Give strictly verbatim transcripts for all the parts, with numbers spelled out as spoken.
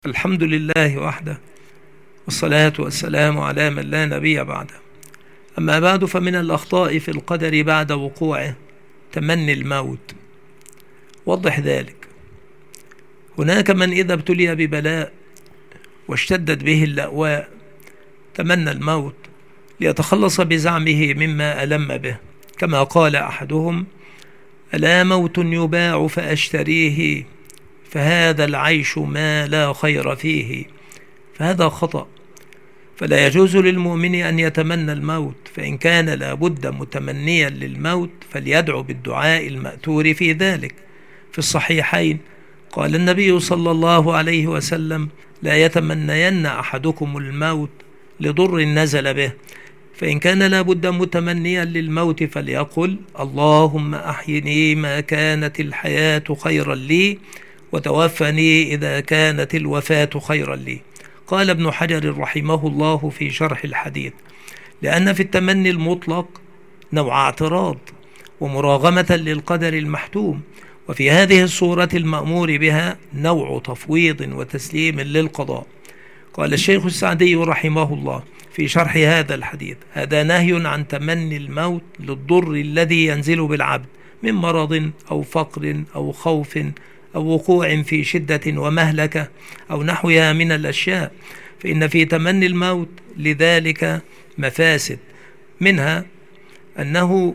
الحمد لله وحده، والصلاة والسلام على من لا نبي بعده. أما بعد، فمن الأخطاء في القدر بعد وقوعه تمني الموت. وضح ذلك. هناك من إذا ابتلي ببلاء واشتدت به اللأواء تمنى الموت ليتخلص بزعمه مما ألم به، كما قال أحدهم: ألا موت يباع فأشتريه، فهذا العيش ما لا خير فيه. فهذا خطأ، فلا يجوز للمؤمن أن يتمنى الموت، فإن كان لابد متمنيا للموت فليدعو بالدعاء المأثور في ذلك. في الصحيحين قال النبي صلى الله عليه وسلم: لا يتمنين أحدكم الموت لضر نزل به، فإن كان لابد متمنيا للموت فليقل: اللهم أحيني ما كانت الحياة خيرا لي، وتوفني إذا كانت الوفاة خيرا لي. قال ابن حجر رحمه الله في شرح الحديث: لأن في التمني المطلق نوع اعتراض ومراغمة للقدر المحتوم، وفي هذه الصورة المأمور بها نوع تفويض وتسليم للقضاء. قال الشيخ السعدي رحمه الله في شرح هذا الحديث: هذا نهي عن تمني الموت للضر الذي ينزل بالعبد من مرض أو فقر أو خوف أو وقوع في شدة ومهلكة أو نحوها من الأشياء، فإن في تمني الموت لذلك مفاسد، منها أنه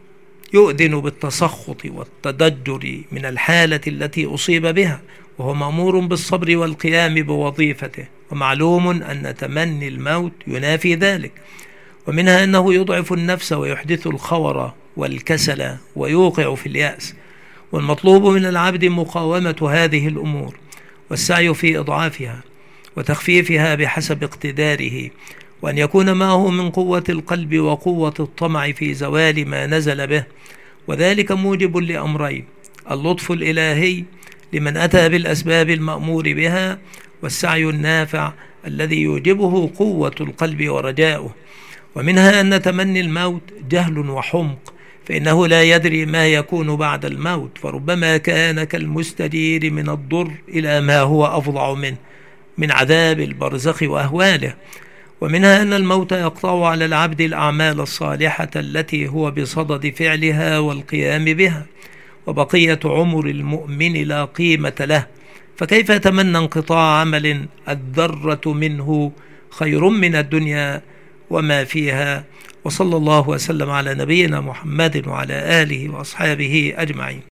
يؤذن بالتسخط والتضجر من الحالة التي أصيب بها، وهو مأمور بالصبر والقيام بوظيفته، ومعلوم أن تمني الموت ينافي ذلك. ومنها أنه يضعف النفس ويحدث الخور والكسل ويوقع في اليأس، والمطلوب من العبد مقاومة هذه الأمور والسعي في إضعافها وتخفيفها بحسب اقتداره، وأن يكون معه من قوة القلب وقوة الطمع في زوال ما نزل به، وذلك موجب لأمرين: اللطف الإلهي لمن أتى بالأسباب المأمور بها، والسعي النافع الذي يوجبه قوة القلب ورجاؤه. ومنها أن تمني الموت جهل وحمق، فإنه لا يدري ما يكون بعد الموت، فربما كان كالمستجير من الضر إلى ما هو أفظع منه من عذاب البرزخ وأهواله. ومنها أن الموت يقطع على العبد الأعمال الصالحة التي هو بصدد فعلها والقيام بها، وبقية عمر المؤمن لا قيمة له، فكيف يتمنى انقطاع عمل الذرة منه خير من الدنيا وما فيها؟ وصلى الله وسلم على نبينا محمد وعلى آله وأصحابه أجمعين.